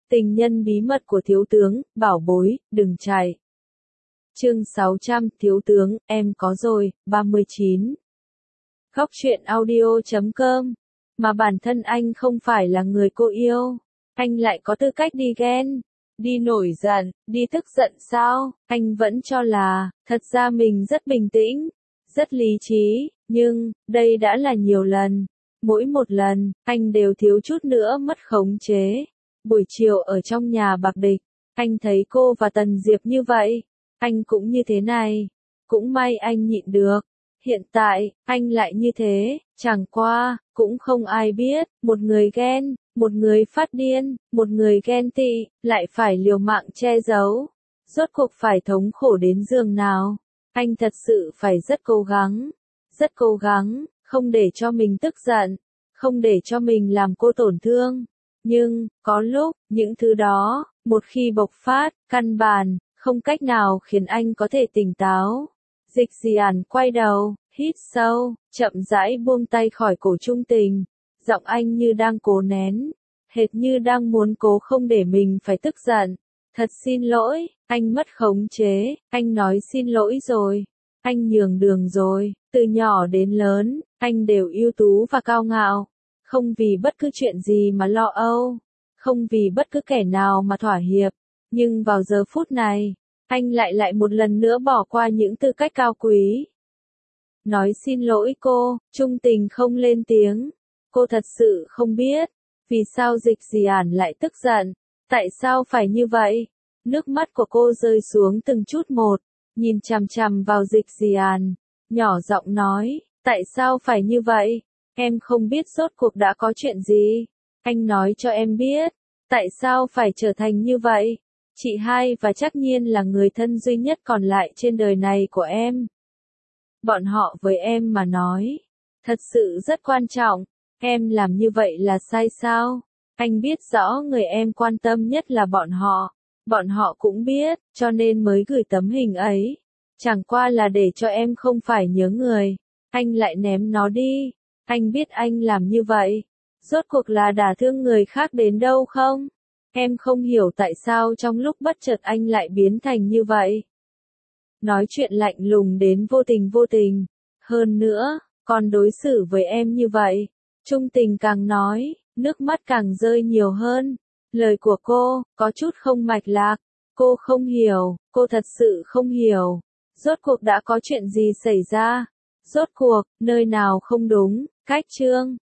Tình nhân bí mật của thiếu tướng, bảo bối, đừng chạy. Chương 600, thiếu tướng, em có rồi, 39. Góc truyện audio.com. Mà bản thân anh không phải là người cô yêu. Anh lại có tư cách đi ghen, đi nổi giận, đi tức giận sao? Anh vẫn cho là, thật ra mình rất bình tĩnh, rất lý trí, nhưng, đây đã là nhiều lần. Mỗi một lần, anh đều thiếu chút nữa mất khống chế. Buổi chiều ở trong nhà Bạc Địch, anh thấy cô và Tần Diệp như vậy. Anh cũng như thế này. Cũng may anh nhịn được. Hiện tại, anh lại như thế, chẳng qua, cũng không ai biết, một người ghen, một người phát điên, một người ghen tị, lại phải liều mạng che giấu. Rốt cuộc phải thống khổ đến giường nào. Anh thật sự phải rất cố gắng, không để cho mình tức giận, không để cho mình làm cô tổn thương. Nhưng, có lúc, những thứ đó, một khi bộc phát, căn bản, không cách nào khiến anh có thể tỉnh táo. Dịch Diản quay đầu, hít sâu, chậm rãi buông tay khỏi cổ Trung Tình. Giọng anh như đang cố nén, hệt như đang muốn cố không để mình phải tức giận. Thật xin lỗi, anh mất khống chế, anh nói xin lỗi rồi. Anh nhường đường rồi, từ nhỏ đến lớn, anh đều ưu tú và cao ngạo. Không vì bất cứ chuyện gì mà lo âu, không vì bất cứ kẻ nào mà thỏa hiệp. Nhưng vào giờ phút này, anh lại một lần nữa bỏ qua những tư cách cao quý. Nói xin lỗi cô, Trung Tình không lên tiếng. Cô thật sự không biết, vì sao Dịch Diản lại tức giận, tại sao phải như vậy. Nước mắt của cô rơi xuống từng chút một, nhìn chằm chằm vào Dịch Diản, nhỏ giọng nói, tại sao phải như vậy? Em không biết rốt cuộc đã có chuyện gì. Anh nói cho em biết, tại sao phải trở thành như vậy? Chị hai và Trác Nhiên là người thân duy nhất còn lại trên đời này của em. Bọn họ với em mà nói, thật sự rất quan trọng. Em làm như vậy là sai sao? Anh biết rõ người em quan tâm nhất là bọn họ. Bọn họ cũng biết, cho nên mới gửi tấm hình ấy. Chẳng qua là để cho em không phải nhớ người. Anh lại ném nó đi. Anh biết anh làm như vậy, rốt cuộc là đả thương người khác đến đâu không? Em không hiểu tại sao trong lúc bất chợt anh lại biến thành như vậy. Nói chuyện lạnh lùng đến vô tình. Hơn nữa, còn đối xử với em như vậy. Trung Tình càng nói, nước mắt càng rơi nhiều hơn. Lời của cô, có chút không mạch lạc. Cô không hiểu, cô thật sự không hiểu. Rốt cuộc đã có chuyện gì xảy ra? Rốt cuộc, nơi nào không đúng? Cách chương